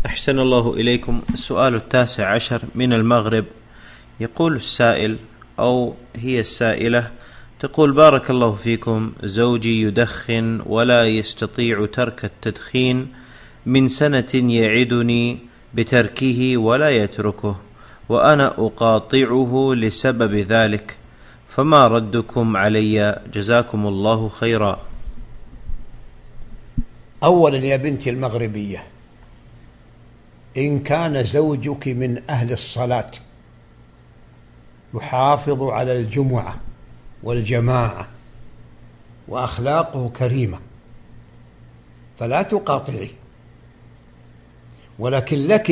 أحسن الله إليكم. السؤال 19 من المغرب. يقول السائل أو هي السائلة تقول: بارك الله فيكم، زوجي يدخن ولا يستطيع ترك التدخين من سنة، يعدني بتركه ولا يتركه، وأنا أقاطعه لسبب ذلك، فما ردكم علي؟ جزاكم الله خيرا. أولا يا بنتي المغربية، إن كان زوجك من أهل الصلاة يحافظ على الجمعة والجماعة وأخلاقه كريمة فلا تقاطعي، ولكن لك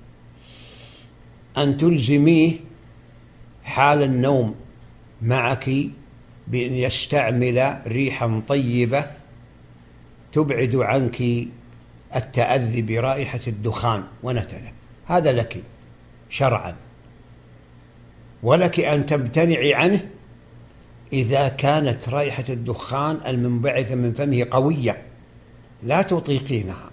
أن تلزميه حال النوم معك بأن يستعمل ريحا طيبة تبعد عنك التأذي برائحة الدخان ونتنه، هذا لك شرعا. ولك أن تمتنعي عنه إذا كانت رائحة الدخان المنبعثة من فمه قوية لا تطيقينها.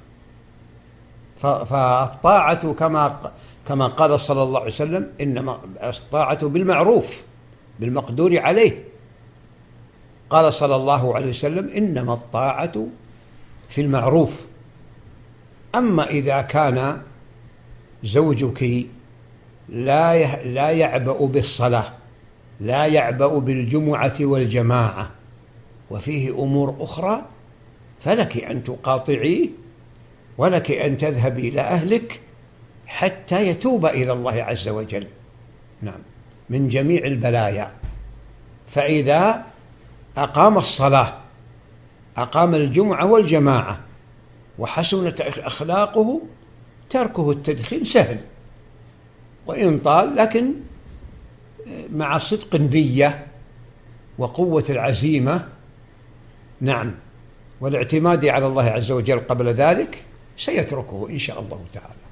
فالطاعة كما قال صلى الله عليه وسلم: إنما الطاعة بالمعروف بالمقدور عليه. قال صلى الله عليه وسلم: إنما الطاعة في المعروف. أما إذا كان زوجك لا يعبأ بالصلاة، لا يعبأ بالجمعة والجماعة، وفيه أمور أخرى، فلك أن تقاطعيه، ولك أن تذهبي إلى أهلك حتى يتوب إلى الله عز وجل، نعم، من جميع البلايا. فإذا أقام الصلاة، أقام الجمعة والجماعة، وحسنت أخلاقه، تركه التدخين سهل وإن طال، لكن مع صدق النية وقوة العزيمة، نعم، والاعتماد على الله عز وجل قبل ذلك، سيتركه إن شاء الله تعالى.